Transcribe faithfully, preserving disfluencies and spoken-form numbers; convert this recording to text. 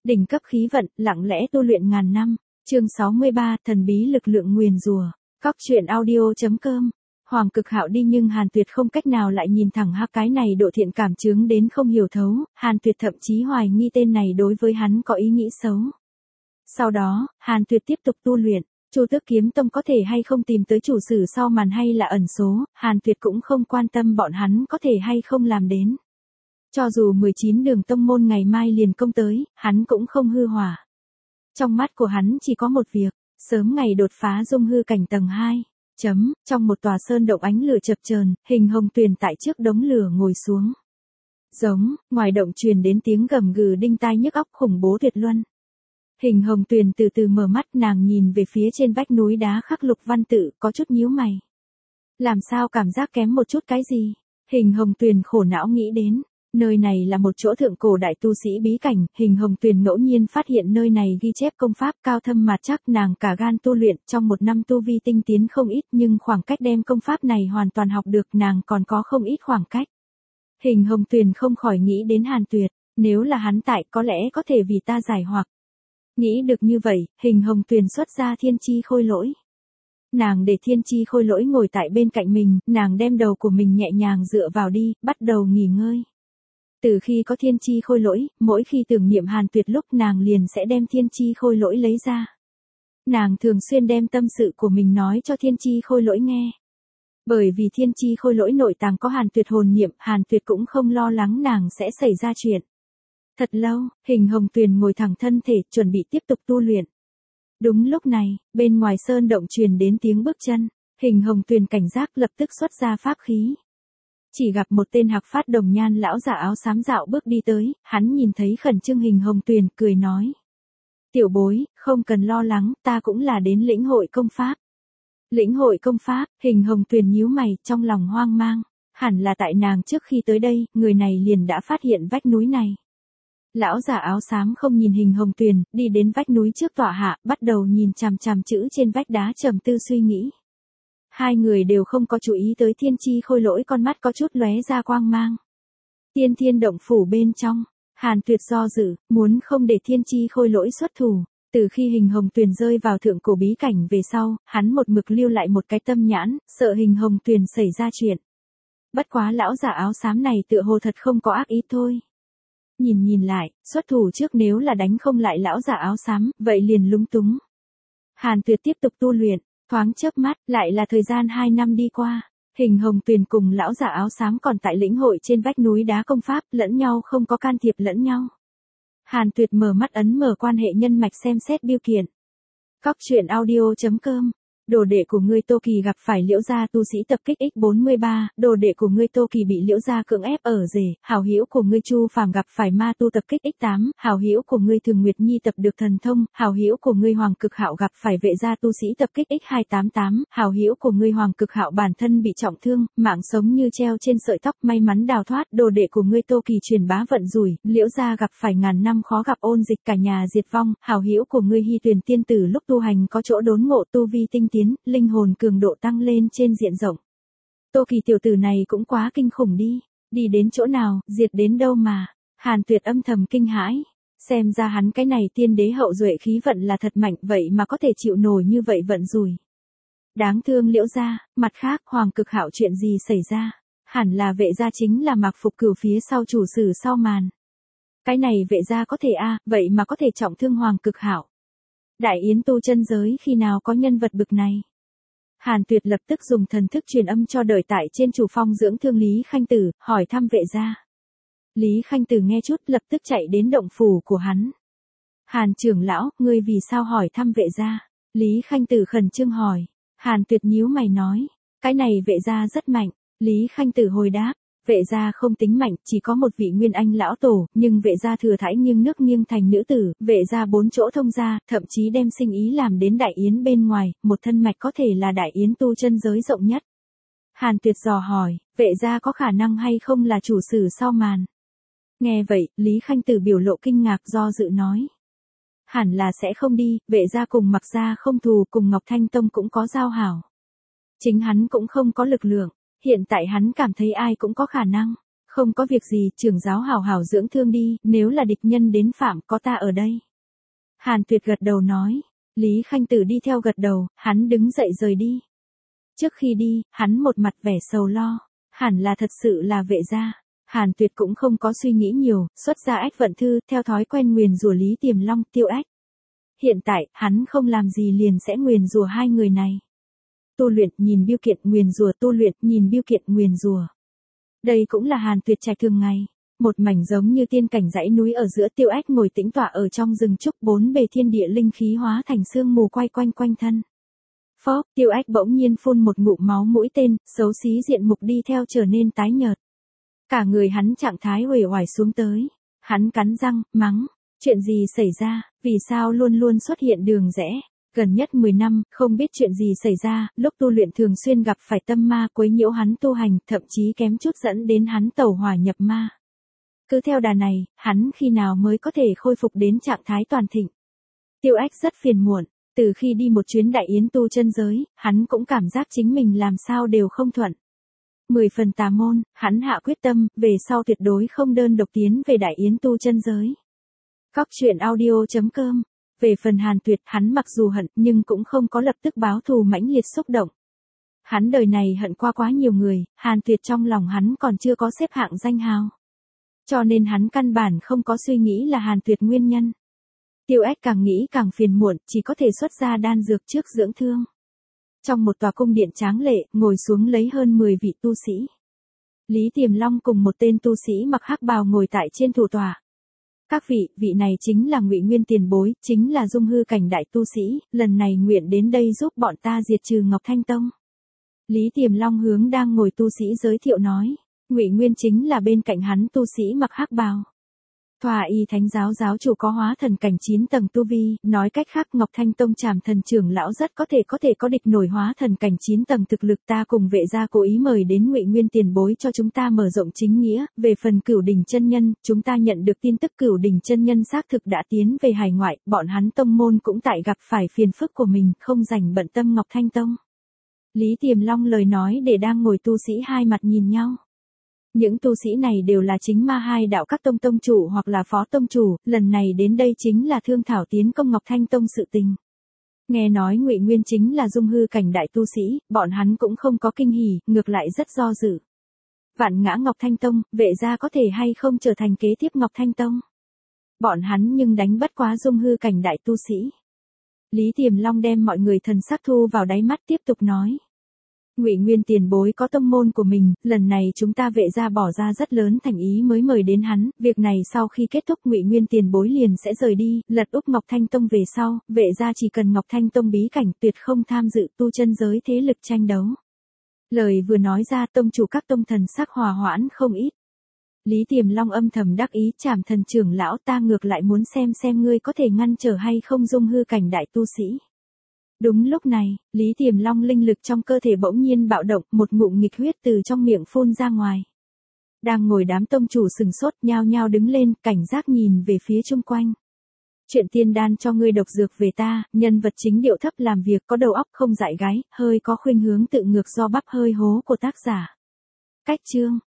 Đỉnh cấp khí vận, lặng lẽ tu luyện ngàn năm. Chương sáu mươi ba, thần bí lực lượng nguyền rủa. Cóc truyện audio chấm com. Hoàng Cực Hạo đi nhưng Hàn Tuyệt không cách nào lại nhìn thẳng hắc cái này độ thiện cảm chướng đến không hiểu thấu, Hàn Tuyệt thậm chí hoài nghi tên này đối với hắn có ý nghĩ xấu. Sau đó, Hàn Tuyệt tiếp tục tu luyện, Chu Tước Kiếm Tông có thể hay không tìm tới chủ sử sau màn hay là ẩn số, Hàn Tuyệt cũng không quan tâm bọn hắn có thể hay không làm đến. Cho dù mười chín đường tông môn ngày mai liền công tới, hắn cũng không hư hỏa. Trong mắt của hắn chỉ có một việc, sớm ngày đột phá dung hư cảnh tầng hai. Chấm, trong một tòa sơn động ánh lửa chập chờn, Hình Hồng Tuyền tại trước đống lửa ngồi xuống. Giống, ngoài động truyền đến tiếng gầm gừ đinh tai nhức óc khủng bố tuyệt luân. Hình Hồng Tuyền từ từ mở mắt, nàng nhìn về phía trên vách núi đá khắc lục văn tự, có chút nhíu mày. Làm sao cảm giác kém một chút cái gì? Hình Hồng Tuyền khổ não nghĩ đến. Nơi này là một chỗ thượng cổ đại tu sĩ bí cảnh, Hình Hồng Tuyền ngẫu nhiên phát hiện nơi này ghi chép công pháp cao thâm mạt chắc, nàng cả gan tu luyện, trong một năm tu vi tinh tiến không ít, nhưng khoảng cách đem công pháp này hoàn toàn học được nàng còn có không ít khoảng cách. Hình Hồng Tuyền không khỏi nghĩ đến Hàn Tuyệt, nếu là hắn tại có lẽ có thể vì ta giải hoặc. Nghĩ được như vậy, Hình Hồng Tuyền xuất ra thiên chi khôi lỗi. Nàng để thiên chi khôi lỗi ngồi tại bên cạnh mình, nàng đem đầu của mình nhẹ nhàng dựa vào đi, bắt đầu nghỉ ngơi. Từ khi có thiên chi khôi lỗi, mỗi khi tưởng niệm Hàn Tuyệt lúc nàng liền sẽ đem thiên chi khôi lỗi lấy ra. Nàng thường xuyên đem tâm sự của mình nói cho thiên chi khôi lỗi nghe. Bởi vì thiên chi khôi lỗi nội tàng có Hàn Tuyệt hồn niệm, Hàn Tuyệt cũng không lo lắng nàng sẽ xảy ra chuyện. Thật lâu, Hình Hồng Tuyền ngồi thẳng thân thể, chuẩn bị tiếp tục tu luyện. Đúng lúc này, bên ngoài sơn động truyền đến tiếng bước chân, Hình Hồng Tuyền cảnh giác lập tức xuất ra pháp khí. Chỉ gặp một tên hạc phát đồng nhan lão giả áo xám dạo bước đi tới, hắn nhìn thấy khẩn trương Hình Hồng Tuyền, cười nói. Tiểu bối, không cần lo lắng, ta cũng là đến lĩnh hội công pháp. Lĩnh hội công pháp, Hình Hồng Tuyền nhíu mày, trong lòng hoang mang, hẳn là tại nàng trước khi tới đây, người này liền đã phát hiện vách núi này. Lão giả áo xám không nhìn Hình Hồng Tuyền, đi đến vách núi trước tọa hạ, bắt đầu nhìn chằm chằm chữ trên vách đá trầm tư suy nghĩ. Hai người đều không có chú ý tới thiên chi khôi lỗi, con mắt có chút lóe ra quang mang. Tiên thiên động phủ bên trong, Hàn Tuyệt do dự, muốn không để thiên chi khôi lỗi xuất thủ. Từ khi Hình Hồng Tuyền rơi vào thượng cổ bí cảnh về sau, hắn một mực lưu lại một cái tâm nhãn, sợ Hình Hồng Tuyền xảy ra chuyện. Bất quá lão giả áo xám này tựa hồ thật không có ác ý thôi. Nhìn nhìn lại, xuất thủ trước nếu là đánh không lại lão giả áo xám, vậy liền lúng túng. Hàn Tuyệt tiếp tục tu luyện. Thoáng chớp mắt, lại là thời gian hai năm đi qua, Hình Hồng Tuyền cùng lão giả áo xám còn tại lĩnh hội trên vách núi đá công pháp, lẫn nhau không có can thiệp lẫn nhau. Hàn Tuyệt mở mắt ấn mở quan hệ nhân mạch xem xét biêu kiện. Cóc truyện audio chấm com. Đồ đệ của ngươi Tô Kỳ gặp phải Liễu gia tu sĩ tập kích x bốn mươi ba, đồ đệ của ngươi Tô Kỳ bị Liễu gia cưỡng ép ở rể, hảo hữu của ngươi Chu Phàm gặp phải ma tu tập kích x tám, hảo hữu của ngươi Thường Nguyệt Nhi tập được thần thông, hảo hữu của ngươi Hoàng Cực Hạo gặp phải vệ gia tu sĩ tập kích x hai tám tám, hảo hữu của ngươi Hoàng Cực Hạo bản thân bị trọng thương, mạng sống như treo trên sợi tóc, may mắn đào thoát, đồ đệ của ngươi Tô Kỳ truyền bá vận rủi, Liễu gia gặp phải ngàn năm khó gặp ôn dịch cả nhà diệt vong, hảo hữu của ngươi Hy Tuyền tiên tử lúc tu hành có chỗ đốn ngộ tu vi tinh tiến, linh hồn cường độ tăng lên trên diện rộng. Tô Kỳ tiểu tử này cũng quá kinh khủng đi, đi đến chỗ nào, diệt đến đâu mà. Hàn Tuyệt âm thầm kinh hãi, xem ra hắn cái này tiên đế hậu duệ khí vận là thật mạnh, vậy mà có thể chịu nổi như vậy vận rủi. Đáng thương Liễu gia. Mặt khác, Hoàng Cực Hạo chuyện gì xảy ra? Hẳn là vệ gia chính là Mạc Phục Cửu phía sau chủ sử sau màn. Cái này vệ gia có thể a, à, vậy mà có thể trọng thương Hoàng Cực Hạo. Đại yến tu chân giới khi nào có nhân vật bực này? Hàn Tuyệt lập tức dùng thần thức truyền âm cho đợi tại trên chủ phong dưỡng thương Lý Khanh Tử, hỏi thăm vệ gia. Lý Khanh Tử nghe chút lập tức chạy đến động phủ của hắn. Hàn trưởng lão, ngươi vì sao hỏi thăm vệ gia? Lý Khanh Tử khẩn trương hỏi. Hàn Tuyệt nhíu mày nói, cái này vệ gia rất mạnh. Lý Khanh Tử hồi đáp, vệ gia không tính mạnh, chỉ có một vị nguyên anh lão tổ, nhưng vệ gia thừa thãi nghiêng nước nghiêng thành nữ tử, vệ gia bốn chỗ thông gia, thậm chí đem sinh ý làm đến đại yến bên ngoài, một thân mạch có thể là đại yến tu chân giới rộng nhất. Hàn Tuyệt dò hỏi, vệ gia có khả năng hay không là chủ sử sau màn? Nghe vậy, Lý Khanh Tử biểu lộ kinh ngạc do dự nói. Hẳn là sẽ không đi, vệ gia cùng Mặc gia không thù, cùng Ngọc Thanh Tông cũng có giao hảo. Chính hắn cũng không có lực lượng, hiện tại hắn cảm thấy ai cũng có khả năng. Không có việc gì, trưởng giáo hảo hảo dưỡng thương đi, nếu là địch nhân đến phạm có ta ở đây. Hàn Tuyệt gật đầu nói. Lý Khanh Tử đi theo gật đầu, hắn đứng dậy rời đi. Trước khi đi, hắn một mặt vẻ sầu lo. Hẳn là thật sự là vệ gia. Hàn Tuyệt cũng không có suy nghĩ nhiều, xuất ra ách vận thư, theo thói quen nguyền rủa Lý Tiềm Long, Tiêu Ách. Hiện tại, hắn không làm gì liền sẽ nguyền rủa hai người này. Tu luyện, nhìn biêu kiện, nguyền rủa, tu luyện, nhìn biêu kiện, nguyền rủa. Đây cũng là Hàn Tuyệt trạch thường ngày. Một mảnh giống như tiên cảnh dãy núi ở giữa, Tiêu Ách ngồi tĩnh tọa ở trong rừng trúc, bốn bề thiên địa linh khí hóa thành sương mù quay quanh quanh thân. Phốc, Tiêu Ách bỗng nhiên phun một ngụm máu mũi tên, xấu xí diện mục đi theo trở nên tái nhợt. Cả người hắn trạng thái uể oải xuống tới. Hắn cắn răng, mắng. Chuyện gì xảy ra, vì sao luôn luôn xuất hiện đường rẽ? Gần nhất mười năm, không biết chuyện gì xảy ra, lúc tu luyện thường xuyên gặp phải tâm ma quấy nhiễu hắn tu hành, thậm chí kém chút dẫn đến hắn tẩu hỏa nhập ma. Cứ theo đà này, hắn khi nào mới có thể khôi phục đến trạng thái toàn thịnh? Tiêu Ách rất phiền muộn, từ khi đi một chuyến đại yến tu chân giới, hắn cũng cảm giác chính mình làm sao đều không thuận. Mười phần tà môn, hắn hạ quyết tâm, về sau tuyệt đối không đơn độc tiến về đại yến tu chân giới. Cóc truyện audio chấm com. Về phần Hàn Tuyệt, hắn mặc dù hận nhưng cũng không có lập tức báo thù mãnh liệt xúc động. Hắn đời này hận qua quá nhiều người, Hàn Tuyệt trong lòng hắn còn chưa có xếp hạng danh hào. Cho nên hắn căn bản không có suy nghĩ là Hàn Tuyệt nguyên nhân. Tiêu Ách càng nghĩ càng phiền muộn, chỉ có thể xuất ra đan dược trước dưỡng thương. Trong một tòa cung điện tráng lệ, ngồi xuống lấy hơn mười vị tu sĩ. Lý Tiềm Long cùng một tên tu sĩ mặc hắc bào ngồi tại trên thủ tọa. Các vị, vị này chính là Ngụy Nguyên tiền bối, chính là dung hư cảnh đại tu sĩ, lần này nguyện đến đây giúp bọn ta diệt trừ Ngọc Thanh Tông. Lý Tiềm Long hướng đang ngồi tu sĩ giới thiệu nói, Ngụy Nguyên chính là bên cạnh hắn tu sĩ mặc hắc bào. Thoa y thánh giáo giáo chủ có hóa thần cảnh chín tầng tu vi, nói cách khác Ngọc Thanh Tông Trảm Thần trưởng lão rất có thể có thể có địch nổi hóa thần cảnh chín tầng thực lực, ta cùng vệ gia cố ý mời đến Ngụy Nguyên tiền bối cho chúng ta mở rộng chính nghĩa. Về phần Cửu Đỉnh chân nhân, chúng ta nhận được tin tức Cửu Đỉnh chân nhân xác thực đã tiến về hải ngoại, bọn hắn tông môn cũng tại gặp phải phiền phức của mình, không rảnh bận tâm Ngọc Thanh Tông. Lý Tiềm Long lời nói để đang ngồi tu sĩ hai mặt nhìn nhau. Những tu sĩ này đều là chính ma hai đạo các tông tông chủ hoặc là phó tông chủ, lần này đến đây chính là thương thảo tiến công Ngọc Thanh Tông sự tình. Nghe nói Ngụy Nguyên chính là dung hư cảnh đại tu sĩ, bọn hắn cũng không có kinh hỉ, ngược lại rất do dự. Vạn ngã Ngọc Thanh Tông, vệ gia có thể hay không trở thành kế tiếp Ngọc Thanh Tông? Bọn hắn nhưng đánh bất quá dung hư cảnh đại tu sĩ. Lý Tiềm Long đem mọi người thần sắc thu vào đáy mắt tiếp tục nói. Ngụy Nguyên tiền bối có tông môn của mình, lần này chúng ta vệ gia bỏ ra rất lớn thành ý mới mời đến hắn, việc này sau khi kết thúc Ngụy Nguyên tiền bối liền sẽ rời đi, lật úp Ngọc Thanh Tông về sau, vệ gia chỉ cần Ngọc Thanh Tông bí cảnh, tuyệt không tham dự tu chân giới thế lực tranh đấu. Lời vừa nói ra, tông chủ các tông thần sắc hòa hoãn không ít. Lý Tiềm Long âm thầm đắc ý, Trảm Thần trưởng lão, ta ngược lại muốn xem xem ngươi có thể ngăn trở hay không dung hư cảnh đại tu sĩ. Đúng lúc này, Lý Tiềm Long linh lực trong cơ thể bỗng nhiên bạo động, một ngụm nghịch huyết từ trong miệng phun ra ngoài. Đang ngồi đám tông chủ sừng sốt, nhao nhao đứng lên, cảnh giác nhìn về phía chung quanh. Chuyện tiên đan cho ngươi độc dược về ta, nhân vật chính điệu thấp làm việc, có đầu óc không dại gái, hơi có khuynh hướng tự ngược do bắp hơi hố của tác giả. Cách chương